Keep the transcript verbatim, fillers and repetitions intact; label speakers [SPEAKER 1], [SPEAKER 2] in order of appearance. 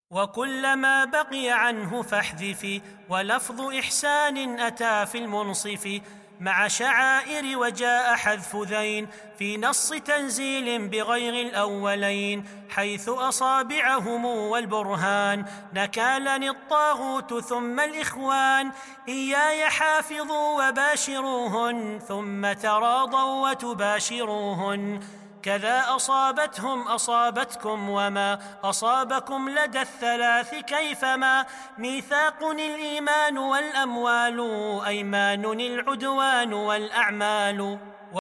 [SPEAKER 1] وكلما بقي عنه فاحذفي، ولفظ إحسان أتى في المنصف مع شعائر، وجاء حذف ذين في نص تنزيل بغير الأولين، حيث أصابعهم والبرهان نكالني الطاغوت ثم الإخوان، إياي حافظوا وباشروهن ثم تراضوا وتباشروهن، كذا أصابتهم أصابتكم وما أصابكم لدى الثلاث كيفما، ميثاق الإيمان والأموال، أيمان العدوان والأعمال.